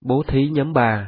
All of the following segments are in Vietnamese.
Bố thí nhóm 3.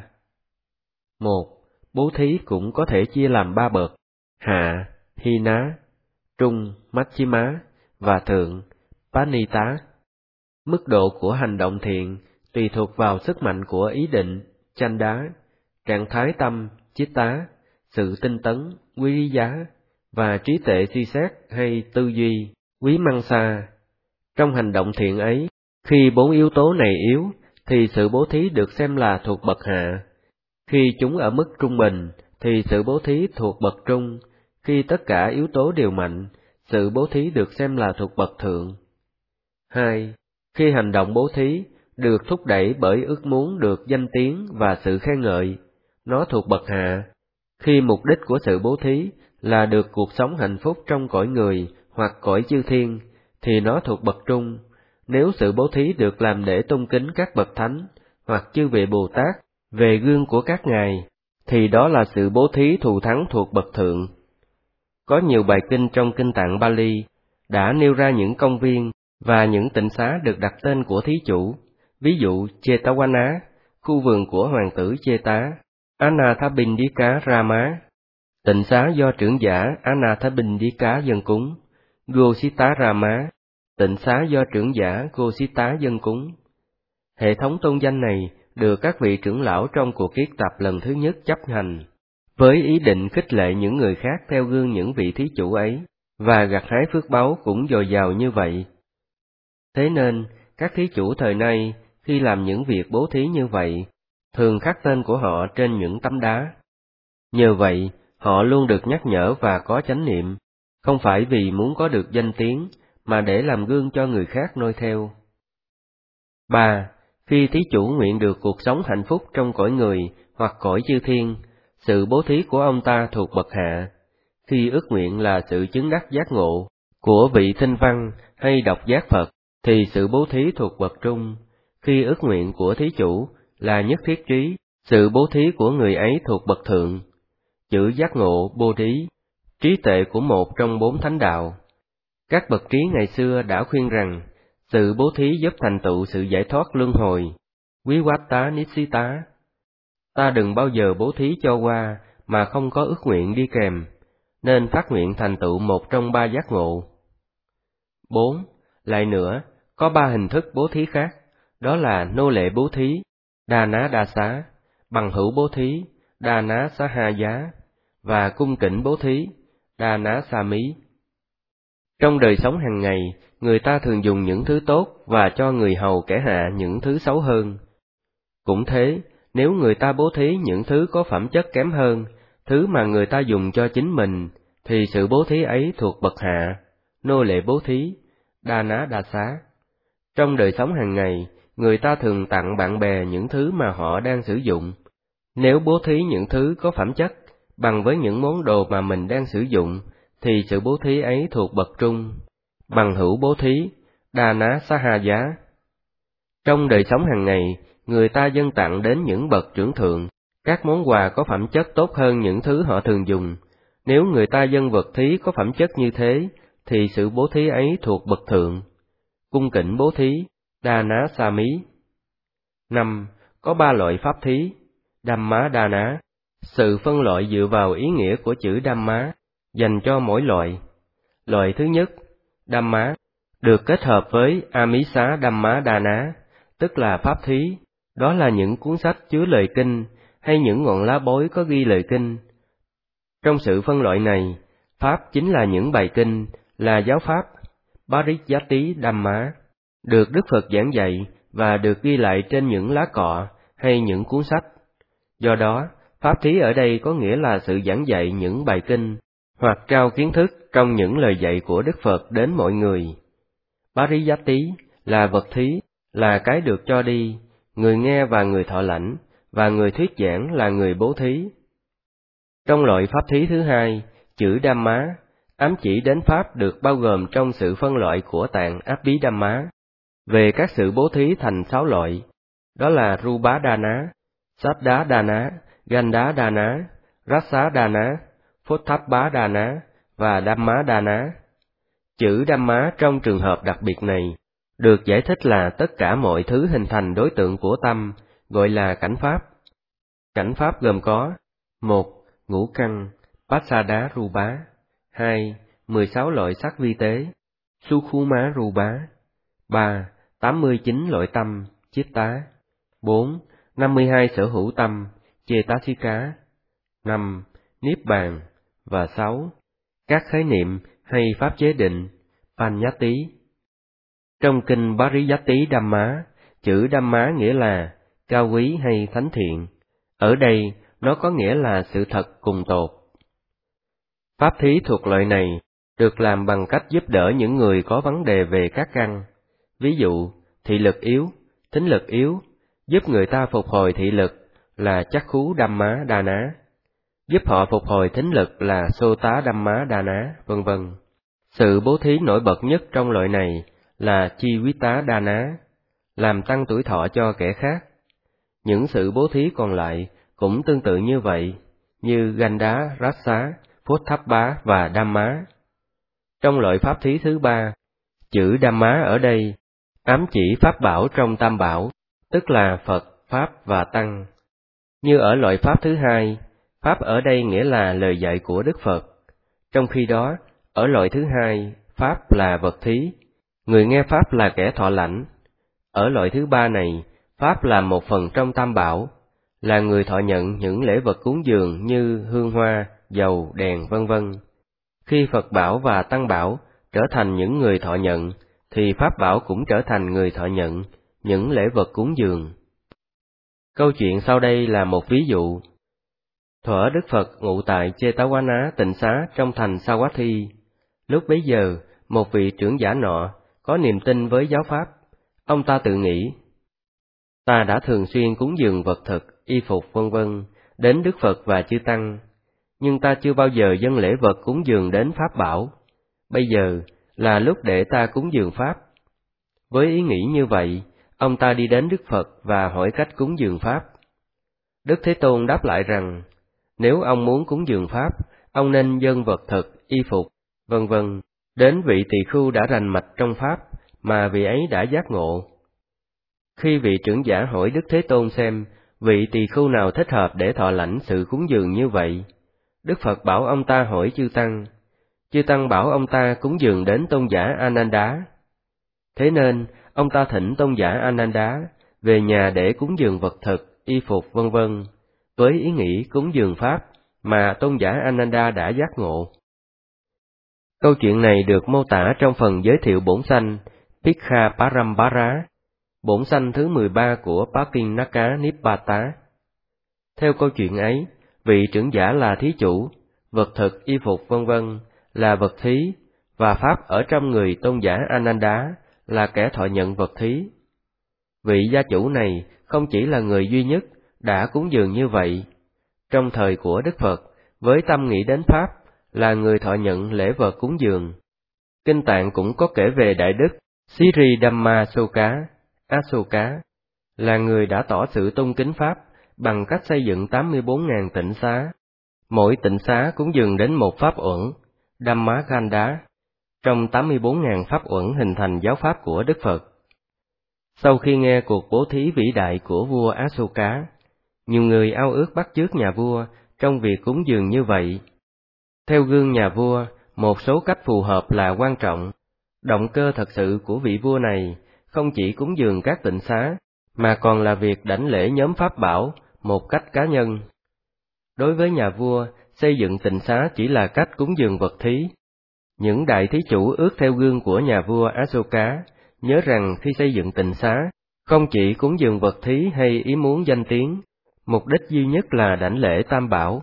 1. Bố thí cũng có thể chia làm 3 bậc: hạ, hy ná, trung, Majjhima và thượng, Panita. Mức độ của hành động thiện tùy thuộc vào sức mạnh của ý định, Chanda, trạng thái tâm, Chitta, sự tinh tấn, Viriya, và trí tuệ suy xét hay tư duy, Vimamsa. Trong hành động thiện ấy, khi 4 yếu tố này yếu, thì sự bố thí được xem là thuộc bậc hạ. Khi chúng ở mức trung bình, thì sự bố thí thuộc bậc trung. Khi tất cả yếu tố đều mạnh, sự bố thí được xem là thuộc bậc thượng. 2. Khi hành động bố thí được thúc đẩy bởi ước muốn được danh tiếng và sự khen ngợi, nó thuộc bậc hạ. Khi mục đích của sự bố thí là được cuộc sống hạnh phúc trong cõi người hoặc cõi chư thiên, thì nó thuộc bậc trung. Nếu sự bố thí được làm để tôn kính các bậc thánh hoặc chư vị Bồ Tát về gương của các ngài, thì đó là sự bố thí thù thắng thuộc bậc thượng. Có nhiều bài kinh trong kinh tạng Bali đã nêu ra những công viên và những tịnh xá được đặt tên của thí chủ, ví dụ Chetavana, khu vườn của hoàng tử Cheta, Anathapindika Rama, tịnh xá do trưởng giả Anathapindika dâng cúng, Gosita Rama, tịnh xá do trưởng giả Gosita dâng cúng. Hệ thống tôn danh này được các vị trưởng lão trong cuộc kiết tập lần thứ nhất chấp hành, với ý định khích lệ những người khác theo gương những vị thí chủ ấy, và gặt hái phước báu cũng dồi dào như vậy. Thế nên, các thí chủ thời nay, khi làm những việc bố thí như vậy, thường khắc tên của họ trên những tấm đá. Nhờ vậy, họ luôn được nhắc nhở và có chánh niệm, không phải vì muốn có được danh tiếng, mà để làm gương cho người khác noi theo. 3. Khi thí chủ nguyện được cuộc sống hạnh phúc trong cõi người hoặc cõi chư thiên, sự bố thí của ông ta thuộc bậc hạ. Khi ước nguyện là sự chứng đắc giác ngộ của vị tinh văn hay độc giác Phật, thì sự bố thí thuộc bậc trung. Khi ước nguyện của thí chủ là nhất thiết trí, sự bố thí của người ấy thuộc bậc thượng. Chữ giác ngộ, bố thí, trí tuệ của một trong 4 thánh đạo. Các bậc trí ngày xưa đã khuyên rằng, sự bố thí giúp thành tựu sự giải thoát luân hồi, Vivatta Nissita. Ta đừng bao giờ bố thí cho qua mà không có ước nguyện đi kèm, nên phát nguyện thành tựu một trong 3 giác ngộ. 4. Lại nữa, có 3 hình thức bố thí khác, đó là nô lệ bố thí, đa ná đa xá, bằng hữu bố thí, đa ná xá ha giá, và cung kính bố thí, đa ná sa mí. Trong đời sống hàng ngày, người ta thường dùng những thứ tốt và cho người hầu kẻ hạ những thứ xấu hơn. Cũng thế, nếu người ta bố thí những thứ có phẩm chất kém hơn, thứ mà người ta dùng cho chính mình, thì sự bố thí ấy thuộc bậc hạ, nô lệ bố thí, đa ná đa xá. Trong đời sống hàng ngày, người ta thường tặng bạn bè những thứ mà họ đang sử dụng. Nếu bố thí những thứ có phẩm chất bằng với những món đồ mà mình đang sử dụng, thì sự bố thí ấy thuộc bậc trung, bằng hữu bố thí, đa ná xá ha giá. Trong đời sống hàng ngày, người ta dâng tặng đến những bậc trưởng thượng các món quà có phẩm chất tốt hơn những thứ họ thường dùng. Nếu người ta dâng vật thí có phẩm chất như thế, thì sự bố thí ấy thuộc bậc thượng, cung kính bố thí, đa ná sa mí. 5. Có 3 loại pháp thí: Dhamma Dana, sự phân loại dựa vào ý nghĩa của chữ Dhamma, dành cho mỗi loại. Loại thứ nhất, Dhamma, được kết hợp với Amisa Dhamma Dana, tức là pháp thí, đó là những cuốn sách chứa lời kinh, hay những ngọn lá bối có ghi lời kinh. Trong sự phân loại này, pháp chính là những bài kinh, là giáo pháp, Pariyatti Dhamma, được Đức Phật giảng dạy và được ghi lại trên những lá cọ hay những cuốn sách. Do đó, pháp thí ở đây có nghĩa là sự giảng dạy những bài kinh, hoặc trao kiến thức trong những lời dạy của Đức Phật đến mọi người. Pariyatti là vật thí, là cái được cho đi, người nghe và người thọ lãnh, và người thuyết giảng là người bố thí. Trong loại pháp thí thứ hai, chữ Dhamma ám chỉ đến pháp được bao gồm trong sự phân loại của tạng Abhidhamma về các sự bố thí thành 6 loại, đó là Rupa Dana, Saddha Dana, Gandha Dana, Rasa Dana, Photthappa Dana và Dhamma Dana. Chữ Dhamma trong trường hợp đặc biệt này được giải thích là tất cả mọi thứ hình thành đối tượng của tâm, gọi là cảnh pháp. Cảnh pháp gồm có: 1. Ngũ căn Pasada Rupa. 2. 16 loại sắc vi tế Sukhuma Rupa. 3. 89 loại tâm Chitta. 4. 52 sở hữu tâm Cetasika. 5. Niết bàn. Và 6. Các khái niệm hay pháp chế định Panyati. Trong kinh Pariyatti Dhamma, chữ Dhamma nghĩa là cao quý hay thánh thiện. Ở đây, nó có nghĩa là sự thật cùng tột. Pháp thí thuộc loại này được làm bằng cách giúp đỡ những người có vấn đề về các căn. Ví dụ, thị lực yếu, thính lực yếu, giúp người ta phục hồi thị lực là Chakku Dhamma Dana, giúp họ phục hồi thính lực là Sota Dhamma Dana, vân vân. Sự bố thí nổi bật nhất trong loại này là Chivita Dana, làm tăng tuổi thọ cho kẻ khác. Những sự bố thí còn lại cũng tương tự như vậy, như Ganda, Rasa, Photthappa và Dhamma. Trong loại pháp thí thứ 3, chữ Dhamma ở đây ám chỉ pháp bảo trong Tam Bảo, tức là Phật, Pháp và Tăng. Như ở loại pháp thứ 2, Pháp ở đây nghĩa là lời dạy của Đức Phật. Trong khi đó, ở loại thứ 2, Pháp là vật thí, người nghe Pháp là kẻ thọ lãnh. Ở loại thứ 3 này, Pháp là một phần trong Tam Bảo, là người thọ nhận những lễ vật cúng dường như hương hoa, dầu, đèn, vân vân. Khi Phật Bảo và Tăng Bảo trở thành những người thọ nhận, thì Pháp Bảo cũng trở thành người thọ nhận những lễ vật cúng dường. Câu chuyện sau đây là một ví dụ. Thuở Đức Phật ngụ tại Jetavana tịnh xá trong thành Savatthi. Lúc bấy giờ, một vị trưởng giả nọ có niềm tin với giáo pháp. Ông ta tự nghĩ, ta đã thường xuyên cúng dường vật thực, y phục vân vân đến Đức Phật và chư Tăng, nhưng ta chưa bao giờ dâng lễ vật cúng dường đến Pháp Bảo. Bây giờ là lúc để ta cúng dường Pháp. Với ý nghĩ như vậy, ông ta đi đến Đức Phật và hỏi cách cúng dường Pháp. Đức Thế Tôn đáp lại rằng, nếu ông muốn cúng dường Pháp, ông nên dâng vật thực, y phục, vân vân đến vị tỳ khưu đã rành mạch trong Pháp, mà vị ấy đã giác ngộ. Khi vị trưởng giả hỏi Đức Thế Tôn xem vị tỳ khưu nào thích hợp để thọ lãnh sự cúng dường như vậy, Đức Phật bảo ông ta hỏi chư Tăng. Chư Tăng bảo ông ta cúng dường đến tôn giả Ananda. Thế nên, ông ta thỉnh tôn giả Ananda về nhà để cúng dường vật thực, y phục vân vân với ý nghĩ cúng dường Pháp mà tôn giả Ananda đã giác ngộ. Câu chuyện này được mô tả trong phần giới thiệu bổn sanh Pikha Parampara, bổn sanh thứ 13 của Pakinaka Nibbata. Theo câu chuyện ấy, vị trưởng giả là thí chủ, vật thực, y phục vân vân là vật thí, và Pháp ở trong người tôn giả Ananda là kẻ thọ nhận vật thí. Vị gia chủ này không chỉ là người duy nhất đã cúng dường như vậy. Trong thời của Đức Phật, với tâm nghĩ đến Pháp là người thọ nhận lễ vật cúng dường. Kinh Tạng cũng có kể về Đại Đức Sri Dhammasoka, Asoka, là người đã tỏ sự tôn kính Pháp bằng cách xây dựng 84.000 tịnh xá. Mỗi tịnh xá cúng dường đến một pháp uẩn, Dhammaganda, trong 84.000 pháp uẩn hình thành giáo pháp của Đức Phật. Sau khi nghe cuộc bố thí vĩ đại của vua Asoka, nhiều người ao ước bắt chước nhà vua trong việc cúng dường như vậy. Theo gương nhà vua, một số cách phù hợp là quan trọng. Động cơ thật sự của vị vua này không chỉ cúng dường các tịnh xá, mà còn là việc đảnh lễ nhóm pháp bảo một cách cá nhân. Đối với nhà vua, xây dựng tịnh xá chỉ là cách cúng dường vật thí. Những đại thí chủ ước theo gương của nhà vua Asoka, nhớ rằng khi xây dựng tịnh xá, không chỉ cúng dường vật thí hay ý muốn danh tiếng, mục đích duy nhất là đảnh lễ Tam Bảo.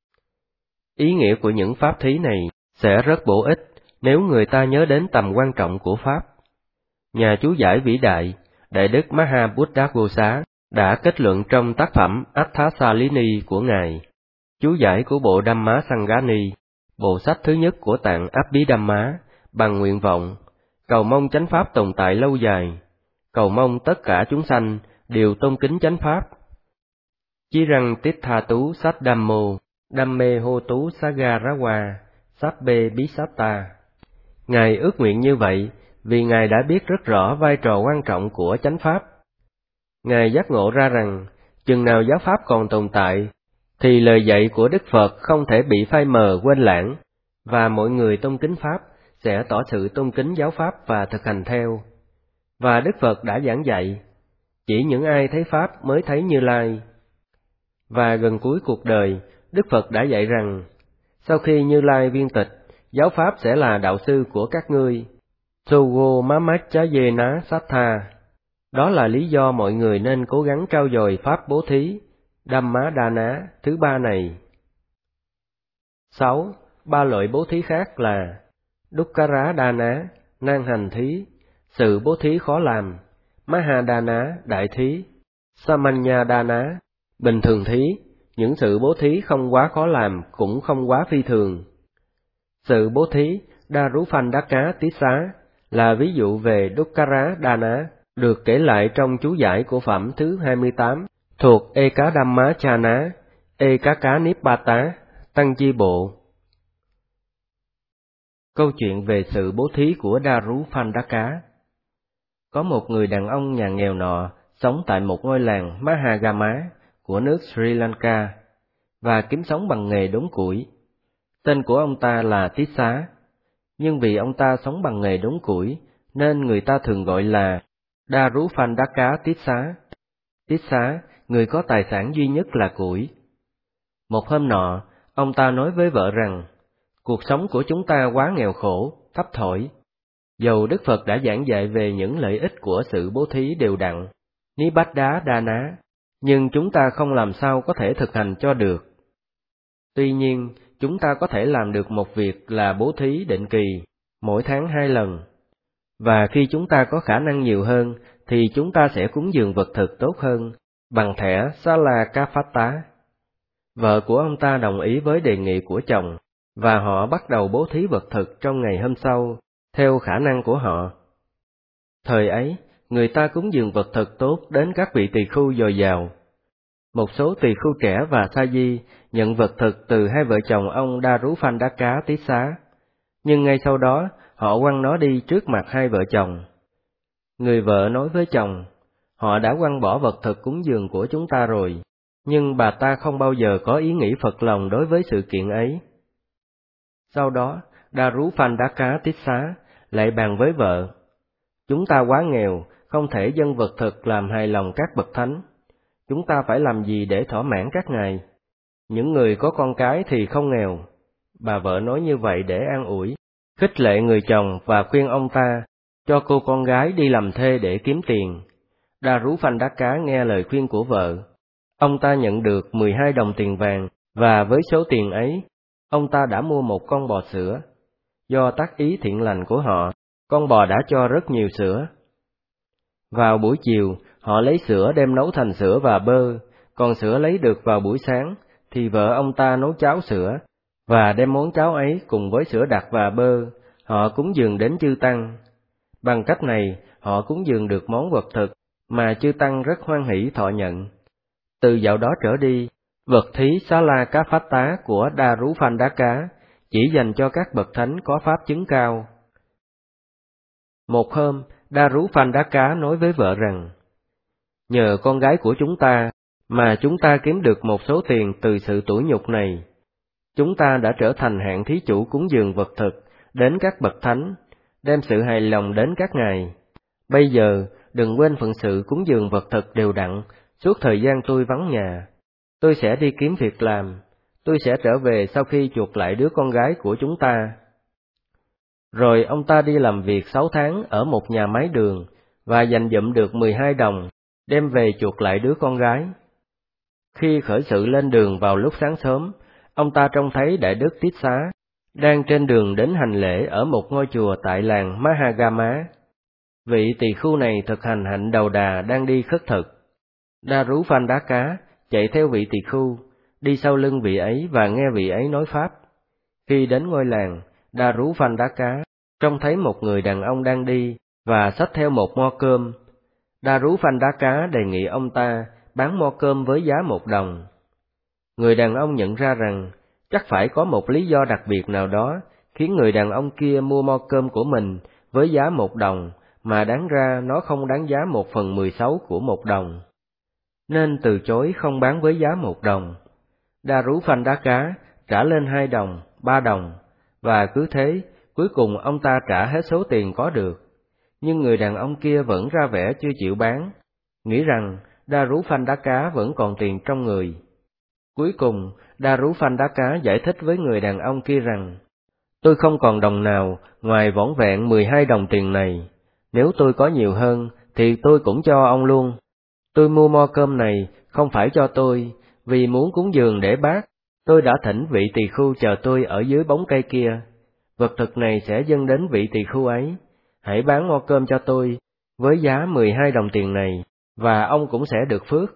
Ý nghĩa của những pháp thí này sẽ rất bổ ích nếu người ta nhớ đến tầm quan trọng của Pháp. Nhà chú giải vĩ đại, Đại Đức Mahabuddhaghosa đã kết luận trong tác phẩm Atthasalini của Ngài, chú giải của bộ Dhamma Sangani, bộ sách thứ nhất của tạng Abhidhamma, bằng nguyện vọng, cầu mong chánh Pháp tồn tại lâu dài, cầu mong tất cả chúng sanh đều tôn kính chánh Pháp. Chí răng tithatu sát Dhammo, Dhamme hô tú Sagarawa, Sabbe Bisata. Ngài ước nguyện như vậy vì Ngài đã biết rất rõ vai trò quan trọng của chánh Pháp. Ngài giác ngộ ra rằng Chừng nào giáo pháp còn tồn tại, thì lời dạy của Đức Phật không thể bị phai mờ quên lãng, và mọi người tôn kính Pháp sẽ tỏ sự tôn kính giáo Pháp và thực hành theo. Và Đức Phật đã giảng dạy, chỉ những ai thấy Pháp mới thấy Như Lai. Và gần cuối cuộc đời, Đức Phật đã dạy rằng, sau khi Như Lai viên tịch, giáo Pháp sẽ là đạo sư của các ngươi. Sogo Mamachayena Sattha. Đó là lý do mọi người nên cố gắng trau dồi Pháp bố thí, Dhammadana thứ ba này. 6. Ba loại bố thí khác là Dukkara Dana, nan hành thí, sự bố thí khó làm, Mahadana, đại thí, Samanya Dana, bình thường thí, những sự bố thí không quá khó làm cũng không quá phi thường. Sự bố thí Daruphandaka Tissa là ví dụ về Dukkara Dana, được kể lại trong chú giải của phẩm thứ 28 thuộc Ekadhammachana, Ekakanippata, Tăng Chi Bộ. Câu chuyện về sự bố thí của Daruphandaka. Có một người đàn ông nhà nghèo nọ sống tại một ngôi làng Mahagama của nước Sri Lanka và kiếm sống bằng nghề đốn củi. Tên của ông ta là Tissa, nhưng vì ông ta sống bằng nghề đốn củi nên người ta thường gọi là Daruphandaka Tissa. Tissa, người có tài sản duy nhất là củi. Một hôm nọ, ông ta nói với vợ rằng, cuộc sống của chúng ta quá nghèo khổ, thấp thỏi. Dầu Đức Phật đã giảng dạy về những lợi ích của sự bố thí đều đặn, Nibbada Dana, nhưng chúng ta không làm sao có thể thực hành cho được. Tuy nhiên, chúng ta có thể làm được một việc là bố thí định kỳ, mỗi tháng 2 lần. Và khi chúng ta có khả năng nhiều hơn, thì chúng ta sẽ cúng dường vật thực tốt hơn, bằng thẻ Salakapata. Vợ của ông ta đồng ý với đề nghị của chồng, và họ bắt đầu bố thí vật thực trong ngày hôm sau, theo khả năng của họ. Thời ấy, người ta cúng dường vật thực tốt đến các vị tỳ khưu dồi dào. Một số tỳ khưu trẻ và sa di nhận vật thực từ hai vợ chồng ông Daruphandaka Tissa, nhưng ngay sau đó họ quăng nó đi trước mặt hai vợ chồng. Người vợ nói với chồng, họ đã quăng bỏ vật thực cúng dường của chúng ta rồi, nhưng bà ta không bao giờ có ý nghĩ phật lòng đối với sự kiện ấy. Sau đó, Daruphandaka Tissa lại bàn với vợ, chúng ta quá nghèo, không thể dâng vật thực làm hài lòng các bậc thánh. Chúng ta phải làm gì để thỏa mãn các ngài? Những người có con cái thì không nghèo. Bà vợ nói như vậy để an ủi, khích lệ người chồng và khuyên ông ta cho cô con gái đi làm thê để kiếm tiền. Daruphandaka nghe lời khuyên của vợ. Ông ta nhận được 12 đồng tiền vàng, và với số tiền ấy, ông ta đã mua một con bò sữa. Do tác ý thiện lành của họ, con bò đã cho rất nhiều sữa. Vào buổi chiều, họ lấy sữa đem nấu thành sữa và bơ, còn sữa lấy được vào buổi sáng, thì vợ ông ta nấu cháo sữa, và đem món cháo ấy cùng với sữa đặc và bơ, họ cúng dường đến chư Tăng. Bằng cách này, họ cúng dường được món vật thực, mà chư Tăng rất hoan hỷ thọ nhận. Từ dạo đó trở đi, vật thí Salakapata của Daruphandaka chỉ dành cho các bậc thánh có pháp chứng cao. Một hôm, Daruphandaka nói với vợ rằng, nhờ con gái của chúng ta mà chúng ta kiếm được một số tiền từ sự tủi nhục này. Chúng ta đã trở thành hạng thí chủ cúng dường vật thực đến các bậc thánh, đem sự hài lòng đến các ngài. Bây giờ, đừng quên phận sự cúng dường vật thực đều đặn, suốt thời gian tôi vắng nhà. Tôi sẽ đi kiếm việc làm, tôi sẽ trở về sau khi chuộc lại đứa con gái của chúng ta. Rồi ông ta đi làm việc 6 tháng ở một nhà máy đường, và dành dụm được 12 đồng, đem về chuộc lại đứa con gái. Khi khởi sự lên đường vào lúc sáng sớm, ông ta trông thấy Đại Đức Tissa đang trên đường đến hành lễ ở một ngôi chùa tại làng Mahagama. Vị tỳ khưu này thực hành hạnh đầu đà đang đi khất thực. Daruphandaka chạy theo vị tỳ khưu, đi sau lưng vị ấy và nghe vị ấy nói pháp. Khi đến ngôi làng, Daruphandaka trông thấy một người đàn ông đang đi và xách theo một mo cơm. Daruphandaka đề nghị ông ta bán mo cơm với giá 1 đồng. Người đàn ông nhận ra rằng chắc phải có một lý do đặc biệt nào đó khiến người đàn ông kia mua mo cơm của mình với giá 1 đồng, mà đáng ra nó không đáng giá 1/16 của 1 đồng. nên từ chối không bán với giá 1 đồng. Daruphandaka trả lên 2 đồng, 3 đồng, và cứ thế, cuối cùng ông ta trả hết số tiền có được. Nhưng người đàn ông kia vẫn ra vẻ chưa chịu bán, nghĩ rằng Daruphandaka vẫn còn tiền trong người. Cuối cùng, Daruphandaka giải thích với người đàn ông kia rằng, tôi không còn đồng nào ngoài vỏn vẹn 12 đồng tiền này. Nếu tôi có nhiều hơn, thì tôi cũng cho ông luôn. Tôi mua mo cơm này không phải cho tôi, vì muốn cúng dường để bác. Tôi đã thỉnh vị tỳ khưu chờ tôi ở dưới bóng cây kia. Vật thực này sẽ dâng đến vị tỳ khưu ấy. Hãy bán mo cơm cho tôi, với giá 12 đồng tiền này, và ông cũng sẽ được phước.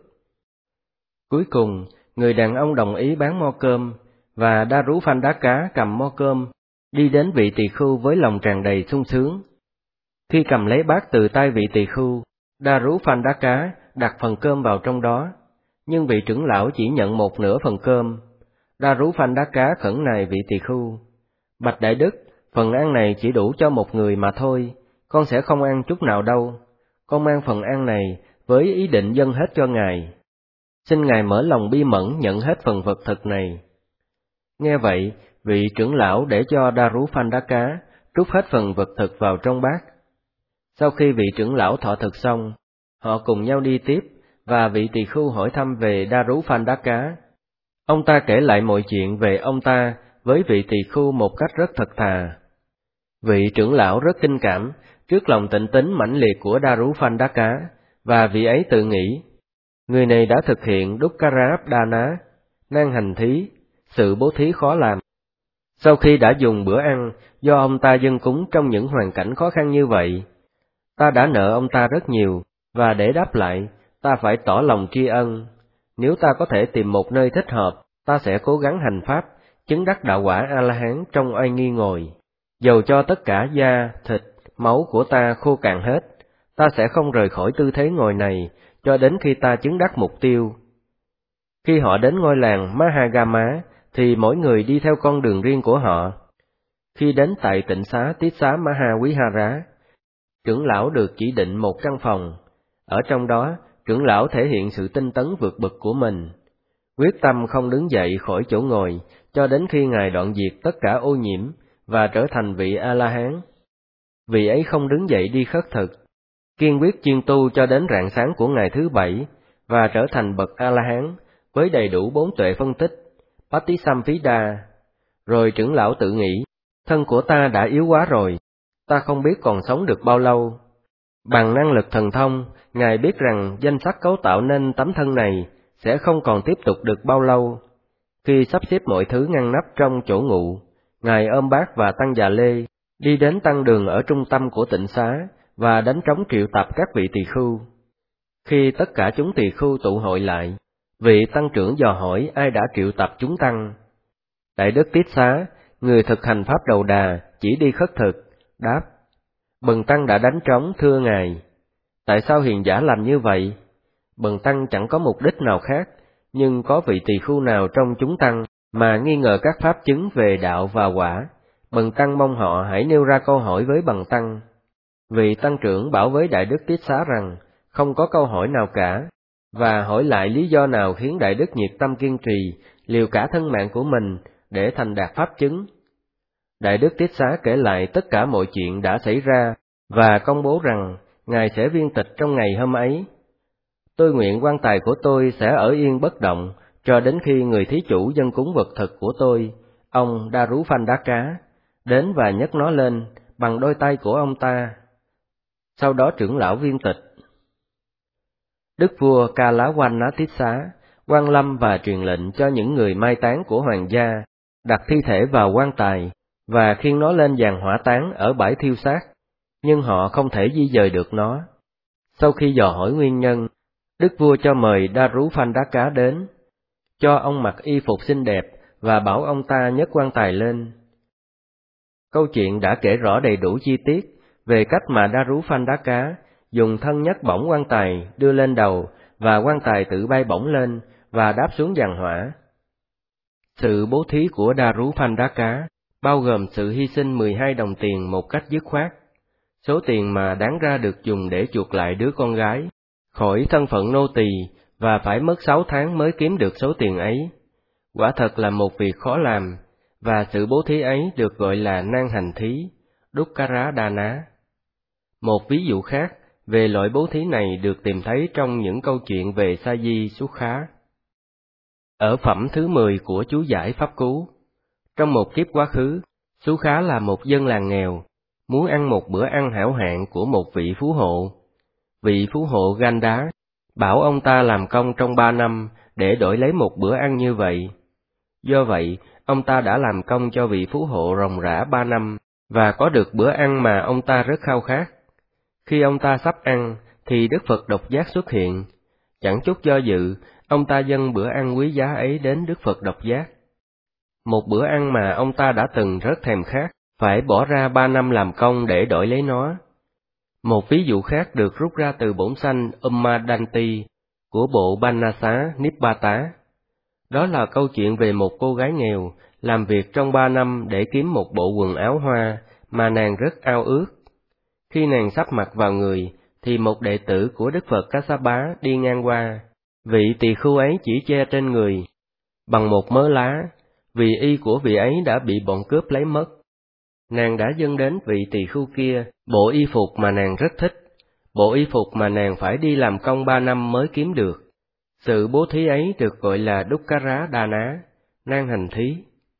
Cuối cùng, người đàn ông đồng ý bán mo cơm, và Daruphandaka cầm mo cơm, đi đến vị tỳ khưu với lòng tràn đầy sung sướng. Khi cầm lấy bát từ tay vị tỳ khưu, Daruphandaka đặt phần cơm vào trong đó, nhưng vị trưởng lão chỉ nhận 1/2 phần cơm. Daruphandaka khẩn nài vị tỳ khưu, bạch đại đức, phần ăn này chỉ đủ cho 1 người mà thôi, con sẽ không ăn chút nào đâu. Con mang phần ăn này với ý định dâng hết cho ngài. Xin ngài mở lòng bi mẫn nhận hết phần vật thực này. Nghe vậy, vị trưởng lão để cho Daruphandaka trút hết phần vật thực vào trong bát. Sau khi vị trưởng lão thọ thực xong, họ cùng nhau đi tiếp, và vị tỳ khưu hỏi thăm về Daruphandaka. Ông ta kể lại mọi chuyện về ông ta với vị tỳ khưu một cách rất thật thà. Vị trưởng lão rất kinh cảm trước lòng tịnh tín mãnh liệt của Daruphandaka, và vị ấy tự nghĩ, người này đã thực hiện Dukkarabdana, nan hành thí, sự bố thí khó làm. Sau khi đã dùng bữa ăn do ông ta dâng cúng trong những hoàn cảnh khó khăn như vậy, ta đã nợ ông ta rất nhiều, và để đáp lại, ta phải tỏ lòng tri ân. Nếu ta có thể tìm một nơi thích hợp, ta sẽ cố gắng hành pháp, chứng đắc đạo quả A-la-hán trong oai nghi ngồi. Dầu cho tất cả da, thịt, máu của ta khô cạn hết, ta sẽ không rời khỏi tư thế ngồi này, cho đến khi ta chứng đắc mục tiêu. Khi họ đến ngôi làng Mahagama, thì mỗi người đi theo con đường riêng của họ. Khi đến tại tịnh xá Tiết xá Mahavihara, trưởng lão được chỉ định một căn phòng. Ở trong đó, trưởng lão thể hiện sự tinh tấn vượt bậc của mình, quyết tâm không đứng dậy khỏi chỗ ngồi cho đến khi ngài đoạn diệt tất cả ô nhiễm và trở thành vị A-la-hán. Vị ấy không đứng dậy đi khất thực, kiên quyết chuyên tu cho đến rạng sáng của ngày thứ 7 và trở thành bậc A-la-hán với đầy đủ 4 tuệ phân tích, Patisampida. Rồi trưởng lão tự nghĩ, thân của ta đã yếu quá rồi, ta không biết còn sống được bao lâu. Bằng năng lực thần thông, ngài biết rằng danh sắc cấu tạo nên tấm thân này sẽ không còn tiếp tục được bao lâu. Khi sắp xếp mọi thứ ngăn nắp trong chỗ ngụ, ngài ôm bát và tăng già lê, đi đến tăng đường ở trung tâm của tịnh xá và đánh trống triệu tập các vị tỳ khưu. Khi tất cả chúng tỳ khưu tụ hội lại, vị tăng trưởng dò hỏi ai đã triệu tập chúng tăng. Đại đức Tiết Xá, người thực hành pháp đầu đà, chỉ đi khất thực, đáp: Bần tăng đã đánh trống, thưa ngài. Tại sao hiền giả làm như vậy? Bần tăng chẳng có mục đích nào khác, nhưng có vị tỳ khưu nào trong chúng tăng mà nghi ngờ các pháp chứng về đạo và quả, bần tăng mong họ hãy nêu ra câu hỏi với bần tăng. Vị tăng trưởng bảo với đại đức Tiết Xá rằng không có câu hỏi nào cả, và hỏi lại lý do nào khiến đại đức nhiệt tâm kiên trì, liều cả thân mạng của mình để thành đạt pháp chứng. Đại đức Tiết Xá kể lại tất cả mọi chuyện đã xảy ra và công bố rằng ngài sẽ viên tịch trong ngày hôm ấy. Tôi nguyện quan tài của tôi sẽ ở yên bất động cho đến khi người thí chủ dâng cúng vật thực của tôi, ông Daruphandaka, đến và nhấc nó lên bằng đôi tay của ông ta. Sau đó trưởng lão viên tịch. Đức vua Kalawannatissa quan lâm và truyền lệnh cho những người mai táng của hoàng gia đặt thi thể vào quan tài và khiêng nó lên giàn hỏa táng ở bãi thiêu xác, nhưng họ không thể di dời được nó. Sau khi dò hỏi nguyên nhân, đức vua cho mời Daruphandaka đến, cho ông mặc y phục xinh đẹp và bảo ông ta nhấc quan tài lên. Câu chuyện đã kể rõ đầy đủ chi tiết về cách mà Daruphandaka dùng thân nhấc bổng quan tài đưa lên đầu và quan tài tự bay bổng lên và đáp xuống giàn hỏa. Sự bố thí của Daruphandaka bao gồm sự hy sinh 12 đồng tiền một cách dứt khoát, số tiền mà đáng ra được dùng để chuộc lại đứa con gái khỏi thân phận nô tỳ và phải mất 6 tháng mới kiếm được số tiền ấy. Quả thật là một việc khó làm, và sự bố thí ấy được gọi là nan hành thí, Dukkara Dana. Một ví dụ khác về loại bố thí này được tìm thấy trong những câu chuyện về Sa Di Sukha. Ở phẩm thứ 10 của chú giải Pháp Cú, trong một kiếp quá khứ, Sukha là một dân làng nghèo, muốn ăn một bữa ăn hảo hạng của một vị phú hộ. Vị phú hộ Ganda bảo ông ta làm công trong 3 năm để đổi lấy một bữa ăn như vậy. Do vậy, ông ta đã làm công cho vị phú hộ ròng rã 3 năm, và có được bữa ăn mà ông ta rất khao khát. Khi ông ta sắp ăn, thì Đức Phật Độc Giác xuất hiện. Chẳng chút do dự, ông ta dâng bữa ăn quý giá ấy đến Đức Phật Độc Giác. Một bữa ăn mà ông ta đã từng rất thèm khát, phải bỏ ra 3 năm làm công để đổi lấy nó. Một ví dụ khác được rút ra từ bổn sanh Ummadanti của bộ Banasa Nibbata. Đó là câu chuyện về một cô gái nghèo làm việc trong 3 năm để kiếm một bộ quần áo hoa mà nàng rất ao ước. Khi nàng sắp mặc vào người, thì một đệ tử của Đức Phật Kassapa đi ngang qua. Vị tỳ khưu ấy chỉ che trên người bằng một mớ lá, vì y của vị ấy đã bị bọn cướp lấy mất. Nàng đã dâng đến vị tỳ khưu kia bộ y phục mà nàng rất thích, bộ y phục mà nàng phải đi làm công 3 năm mới kiếm được. Sự bố thí ấy được gọi là Dukkara Dana, nan hành thí.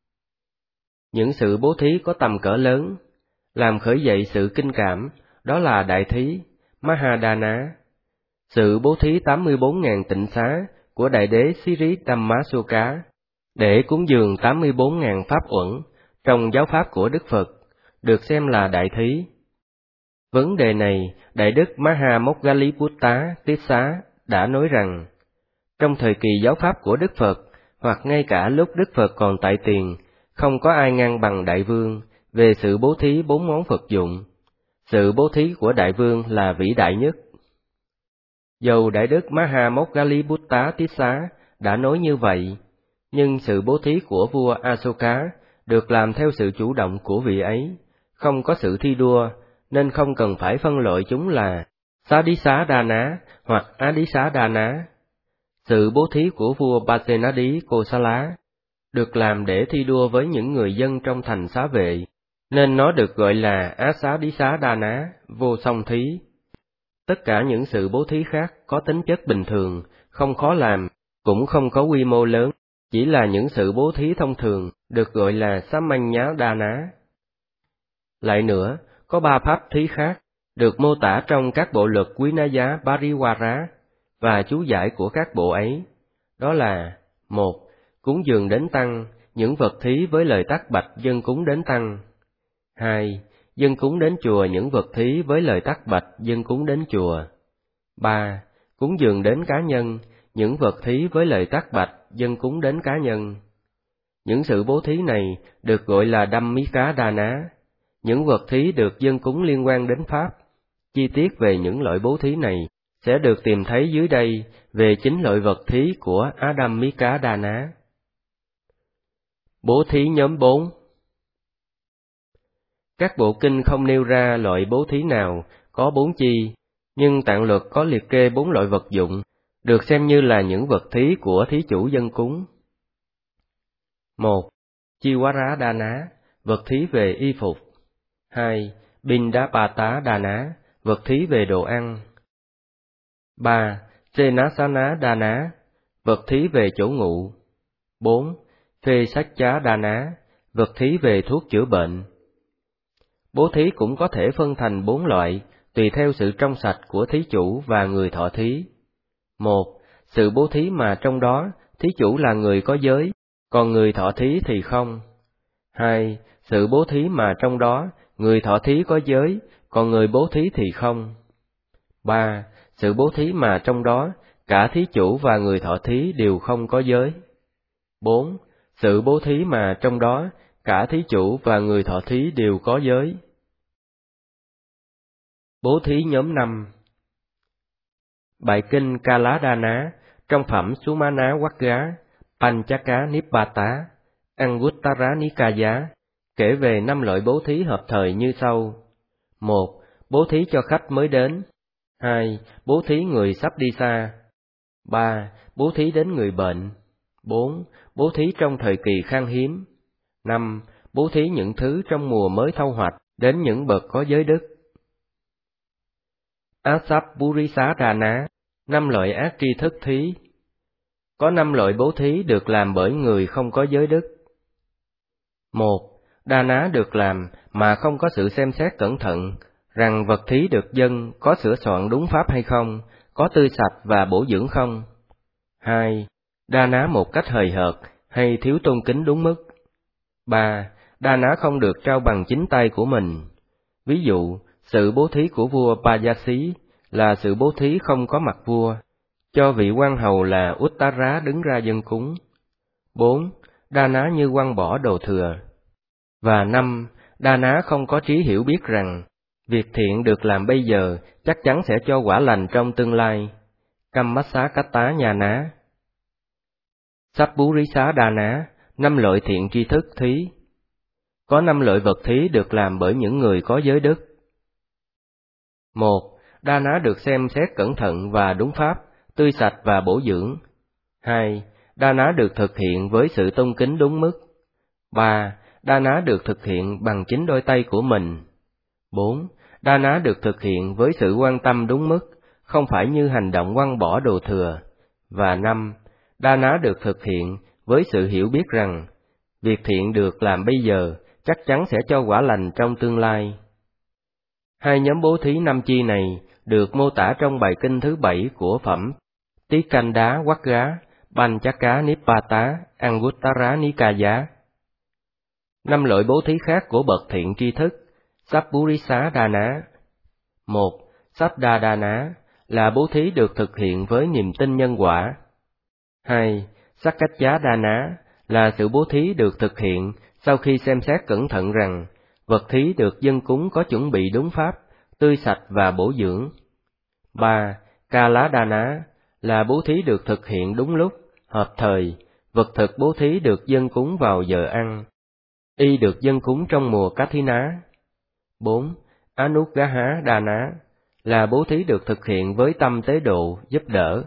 Những sự bố thí có tầm cỡ lớn, làm khởi dậy sự kinh cảm, đó là đại thí, Mahadana. Sự bố thí 84.000 tịnh xá của Đại đế Siri Dhammasoka để cúng dường 84.000 pháp uẩn trong giáo pháp của Đức Phật, được xem là đại thí. Vấn đề này, Đại đức Mahamoggalliputta Tissa đã nói rằng, trong thời kỳ giáo pháp của Đức Phật, hoặc ngay cả lúc Đức Phật còn tại tiền, không có ai ngang bằng Đại Vương về sự bố thí 4 món vật dụng. Sự bố thí của Đại Vương là vĩ đại nhất. Dầu Đại đức Mahamoggalliputta Tissa đã nói như vậy, nhưng sự bố thí của vua Asoka được làm theo sự chủ động của vị ấy, không có sự thi đua, nên không cần phải phân loại chúng là Sadisādana hoặc Adisādana. Sự bố thí của vua Pasenadi Kosala được làm để thi đua với những người dân trong thành xá vệ, nên nó được gọi là Asadisādana, vô song thí. Tất cả những sự bố thí khác có tính chất bình thường, không khó làm, cũng không có quy mô lớn, chỉ là những sự bố thí thông thường, được gọi là Samanyādana. Lại nữa, có 3 pháp thí khác, được mô tả trong các bộ luật Vinaya Pariwara và chú giải của các bộ ấy. Đó là: 1. Cúng dường đến Tăng, những vật thí với lời tắc bạch dâng cúng đến Tăng. 2. Dâng cúng đến chùa những vật thí với lời tắc bạch dâng cúng đến chùa. 3. Cúng dường đến cá nhân, những vật thí với lời tắc bạch dâng cúng đến cá nhân. Những sự bố thí này được gọi là Dhammika Dana. Những vật thí được dâng cúng liên quan đến Pháp. Chi tiết về những loại bố thí này sẽ được tìm thấy dưới đây về 9 loại vật thí của Adhammika Dana. Bố thí nhóm 4. Các bộ kinh không nêu ra loại bố thí nào có 4 chi, nhưng Tạng luật có liệt kê 4 loại vật dụng, được xem như là những vật thí của thí chủ dân cúng. 1. Chiwara Dana, vật thí về y phục. 2. Pindapata Dana, vật thí về đồ ăn. 3. Senasana Dana, vật thí về chỗ ngụ. 4. Phesaccha Dana, vật thí về thuốc chữa bệnh. Bố thí cũng có thể phân thành 4 loại, tùy theo sự trong sạch của thí chủ và người thọ thí. 1. Sự bố thí mà trong đó thí chủ là người có giới, còn người thọ thí thì không. 2. Sự bố thí mà trong đó người thọ thí có giới, còn người bố thí thì không. 3. Sự bố thí mà trong đó cả thí chủ và người thọ thí đều không có giới. 4. Sự bố thí mà trong đó cả thí chủ và người thọ thí đều có giới. Bố thí nhóm 5. Bài kinh Kaladana trong phẩm Sumana Vagga Panchaka Nibbata Anguttara Nikaya kể về 5 loại bố thí hợp thời như sau. 1. Bố thí cho khách mới đến. 2. Bố thí người sắp đi xa. 3. Bố thí đến người bệnh. 4. Bố thí trong thời kỳ khan hiếm. 5. Bố thí những thứ trong mùa mới thâu hoạch đến những bậc có giới đức. Asappurisarana, 5 loại ác tri thức thí. Có 5 loại bố thí được làm bởi người không có giới đức. 1. Đa được làm mà không có sự xem xét cẩn thận, rằng vật thí được dâng có sửa soạn đúng pháp hay không, có tươi sạch và bổ dưỡng không. 2. Đa một cách hời hợt hay thiếu tôn kính đúng mức. 3. Đa không được trao bằng chính tay của mình. Ví dụ, sự bố thí của vua Pajasi là sự bố thí không có mặt vua, cho vị quan hầu là Uttara đứng ra dâng cúng. 4. Đa như quăng bỏ đồ thừa. Và 5. Đa không có trí hiểu biết rằng việc thiện được làm bây giờ chắc chắn sẽ cho quả lành trong tương lai. Kammasakatta Nhana. Sappurisa-đana, 5 loại thiện tri thức thí. Có 5 loại vật thí được làm bởi những người có giới đức. 1. Đa được xem xét cẩn thận và đúng pháp, tươi sạch và bổ dưỡng. 2. Đa được thực hiện với sự tôn kính đúng mức. 3. Đa được thực hiện bằng chính đôi tay của mình. 4. Đa được thực hiện với sự quan tâm đúng mức, không phải như hành động quăng bỏ đồ thừa. Và 5. Đa được thực hiện với sự hiểu biết rằng việc thiện được làm bây giờ chắc chắn sẽ cho quả lành trong tương lai. 2 nhóm bố thí 5 chi này được mô tả trong bài kinh thứ 7 của phẩm Tikanda Vagga Panchaka Nipata Anguttara Nikaya. 5 loại bố thí khác của bậc thiện tri thức Sappurisa-đana. 1. Saddha-đana là bố thí được thực hiện với niềm tin nhân quả. 2. Sakkaccha-đana là sự bố thí được thực hiện sau khi xem xét cẩn thận rằng vật thí được dâng cúng có chuẩn bị đúng pháp, tươi sạch và bổ dưỡng. 3. Kala-đana là bố thí được thực hiện đúng lúc, hợp thời, vật thực bố thí được dâng cúng vào giờ ăn. Y được dâng cúng trong mùa Kathina. 4. Anugaha-đana là bố thí được thực hiện với tâm tế độ, giúp đỡ.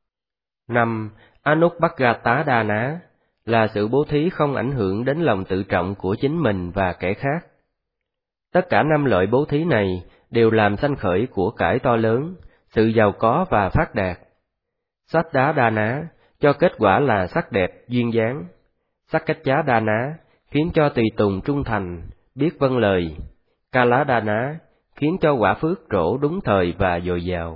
5. Anubbhagata-đana là sự bố thí không ảnh hưởng đến lòng tự trọng của chính mình và kẻ khác. Tất cả 5 loại bố thí này đều làm sanh khởi của cải to lớn, sự giàu có và phát đạt. Saddha-đana cho kết quả là sắc đẹp, duyên dáng. Sakkaccha-đana khiến cho tùy tùng trung thành, biết vâng lời. Kala-đana khiến cho quả phước trổ đúng thời và dồi dào.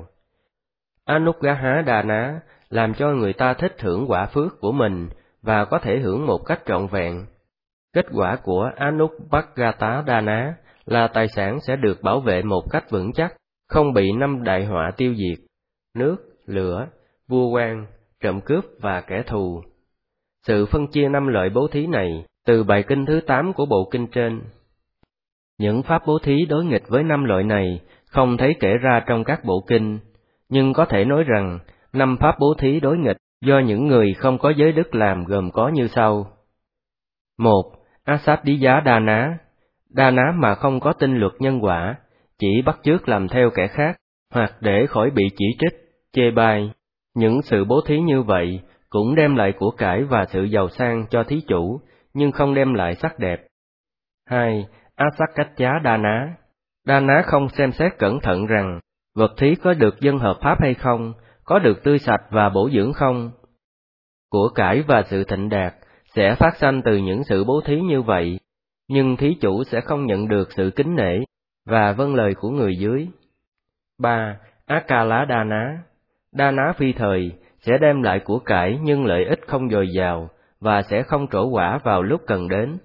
Anugaha-đana làm cho người ta thích hưởng quả phước của mình và có thể hưởng một cách trọn vẹn. Kết quả của Anubbhagata-đana là tài sản sẽ được bảo vệ một cách vững chắc, không bị 5 đại họa tiêu diệt: nước, lửa, vua quan, trộm cướp và kẻ thù. Sự phân chia 5 loại bố thí này từ bài kinh thứ 8 của bộ kinh trên. Những pháp bố thí đối nghịch với 5 loại này không thấy kể ra trong các bộ kinh, nhưng có thể nói rằng 5 pháp bố thí đối nghịch do những người không có giới đức làm gồm có như sau. 1. Asatdiya-đana, đana mà không có tinh luật nhân quả, chỉ bắt chước làm theo kẻ khác, hoặc để khỏi bị chỉ trích, chê bai. Những sự bố thí như vậy cũng đem lại của cải và sự giàu sang cho thí chủ, nhưng không đem lại sắc đẹp. 2. Asakkaccha-đana, đana không xem xét cẩn thận rằng vật thí có được dâng hợp pháp hay không, có được tươi sạch và bổ dưỡng không. Của cải và sự thịnh đạt sẽ phát sanh từ những sự bố thí như vậy, nhưng thí chủ sẽ không nhận được sự kính nể và vâng lời của người dưới. 3. Akala-đana, đana phi thời sẽ đem lại của cải nhưng lợi ích không dồi dào và sẽ không trổ quả vào lúc cần đến.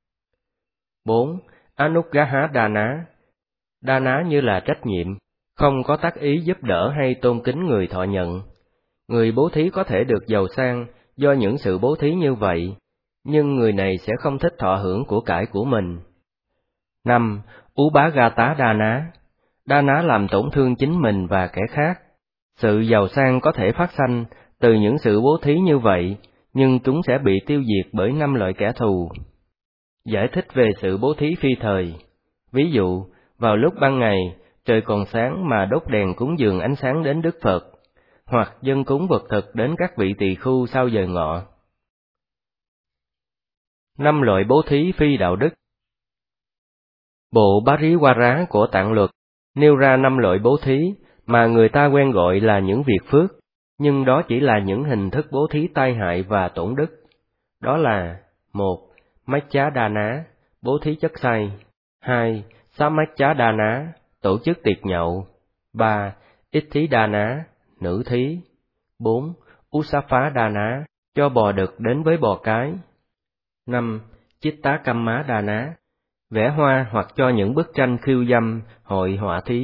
4. Anugaha-đana, đana như là trách nhiệm, không có tác ý giúp đỡ hay tôn kính người thọ nhận. Người bố thí có thể được giàu sang do những sự bố thí như vậy, nhưng người này sẽ không thích thọ hưởng của cải của mình. 5. Ubhagata-đana, đana làm tổn thương chính mình và kẻ khác. Sự giàu sang có thể phát sanh từ những sự bố thí như vậy, nhưng chúng sẽ bị tiêu diệt bởi 5 loại kẻ thù. Giải thích về sự bố thí phi thời. Ví dụ, vào lúc ban ngày, trời còn sáng mà đốt đèn cúng dường ánh sáng đến Đức Phật, hoặc dâng cúng vật thực đến các vị tỳ khưu sau giờ ngọ. 5 loại bố thí phi đạo đức. Bộ Pariwara của Tạng Luật nêu ra 5 loại bố thí mà người ta quen gọi là những việc phước, nhưng đó chỉ là những hình thức bố thí tai hại và tổn đức. Đó là: 1. Machcha Dana, bố thí chất say. 2. Samachcha Dana, tổ chức tiệc nhậu. 3. Iththi Dana, nữ thí. 4. Usaphá Dana, cho bò đực đến với bò cái. 5. Chitta Kamma Dana, vẽ hoa hoặc cho những bức tranh khiêu dâm, hội họa thí.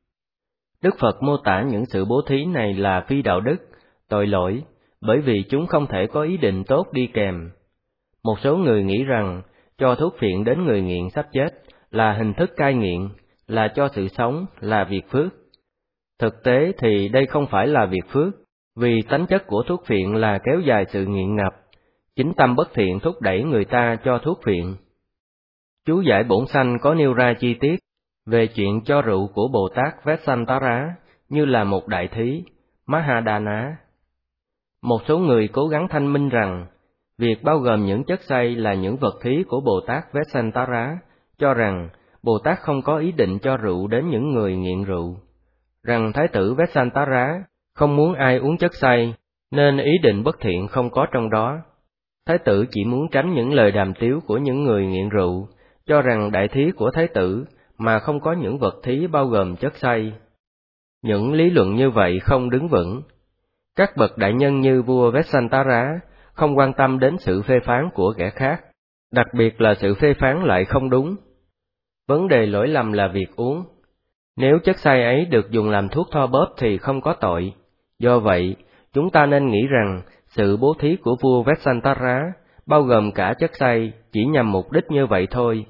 Đức Phật mô tả những sự bố thí này là phi đạo đức, tội lỗi, bởi vì chúng không thể có ý định tốt đi kèm. Một số người nghĩ rằng cho thuốc phiện đến người nghiện sắp chết là hình thức cai nghiện, là cho sự sống, là việc phước. Thực tế thì đây không phải là việc phước, vì tánh chất của thuốc phiện là kéo dài sự nghiện ngập. Chính tâm bất thiện thúc đẩy người ta cho thuốc phiện. Chú giải Bổn Sanh có nêu ra chi tiết về chuyện cho rượu của Bồ Tát Vessantara như là một đại thí, Mahadana. Một số người cố gắng thanh minh rằng việc bao gồm những chất xay là những vật thí của Bồ Tát Vessantara, cho rằng Bồ Tát không có ý định cho rượu đến những người nghiện rượu, rằng Thái tử Vessantara không muốn ai uống chất xay, nên ý định bất thiện không có trong đó. Thái tử chỉ muốn tránh những lời đàm tiếu của những người nghiện rượu, cho rằng đại thí của Thái tử mà không có những vật thí bao gồm chất xay. Những lý luận như vậy không đứng vững. Các bậc đại nhân như vua Vessantara không quan tâm đến sự phê phán của kẻ khác, đặc biệt là sự phê phán lại không đúng. Vấn đề lỗi lầm là việc uống. Nếu chất xay ấy được dùng làm thuốc thoa bóp thì không có tội. Do vậy, chúng ta nên nghĩ rằng sự bố thí của vua Vessantara bao gồm cả chất xay chỉ nhằm mục đích như vậy thôi.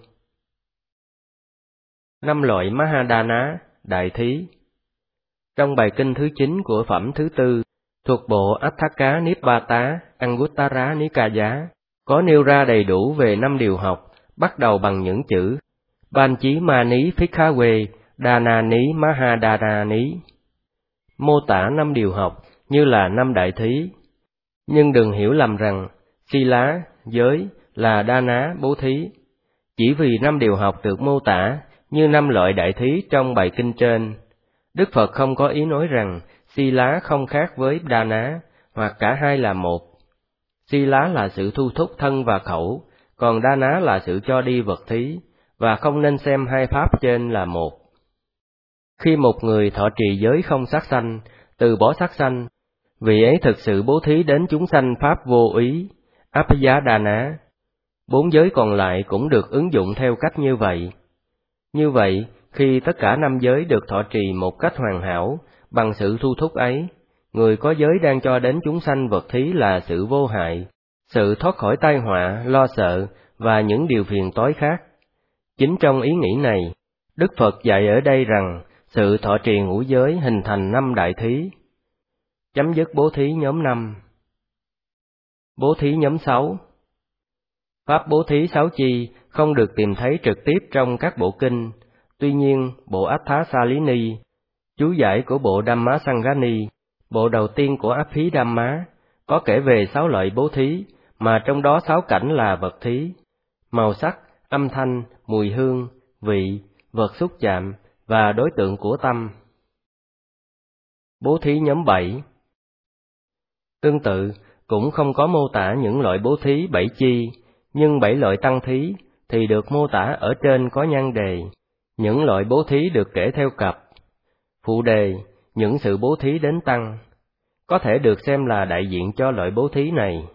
5 loại Mahadana, đại thí. Trong bài kinh thứ 9 của phẩm thứ 4, thuộc bộ Atthaka Nibbata Anguttara Nikaya, có nêu ra đầy đủ về 5 điều học, bắt đầu bằng những chữ Ban Chí Ma Ní Phikhawe Dana Ní Mahadana Ní. Mô tả 5 điều học như là 5 đại thí. Nhưng đừng hiểu lầm rằng Sila, giới, là Dana, bố thí. Chỉ vì 5 điều học được mô tả như 5 loại đại thí trong bài kinh trên, Đức Phật không có ý nói rằng Sila không khác với Dana, hoặc cả hai là một. Sila là sự thu thúc thân và khẩu, còn Dana là sự cho đi vật thí, và không nên xem hai pháp trên là một. Khi một người thọ trì giới không sát sanh, từ bỏ sát sanh, vị ấy thực sự bố thí đến chúng sanh pháp vô ý, Abhayadana. 4 giới còn lại cũng được ứng dụng theo cách như vậy. Như vậy, khi tất cả 5 giới được thọ trì một cách hoàn hảo, bằng sự thu thúc ấy, người có giới đang cho đến chúng sanh vật thí là sự vô hại, sự thoát khỏi tai họa, lo sợ và những điều phiền toái khác. Chính trong ý nghĩ này, Đức Phật dạy ở đây rằng sự thọ trì ngũ giới hình thành 5 đại thí. Chấm dứt bố thí nhóm 5. Bố thí nhóm 6. Pháp bố thí 6 chi không được tìm thấy trực tiếp trong các bộ kinh, tuy nhiên bộ Atthasalini, chú giải của bộ Dhammasangani, bộ đầu tiên của Abhidhamma, có kể về 6 loại bố thí, mà trong đó 6 cảnh là vật thí: màu sắc, âm thanh, mùi hương, vị, vật xúc chạm và đối tượng của tâm. Bố thí nhóm 7. Tương tự, cũng không có mô tả những loại bố thí 7 chi, nhưng 7 loại tăng thí thì được mô tả ở trên có nhan đề. Những loại bố thí được kể theo cặp. Phụ đề, những sự bố thí đến tăng, có thể được xem là đại diện cho loại bố thí này.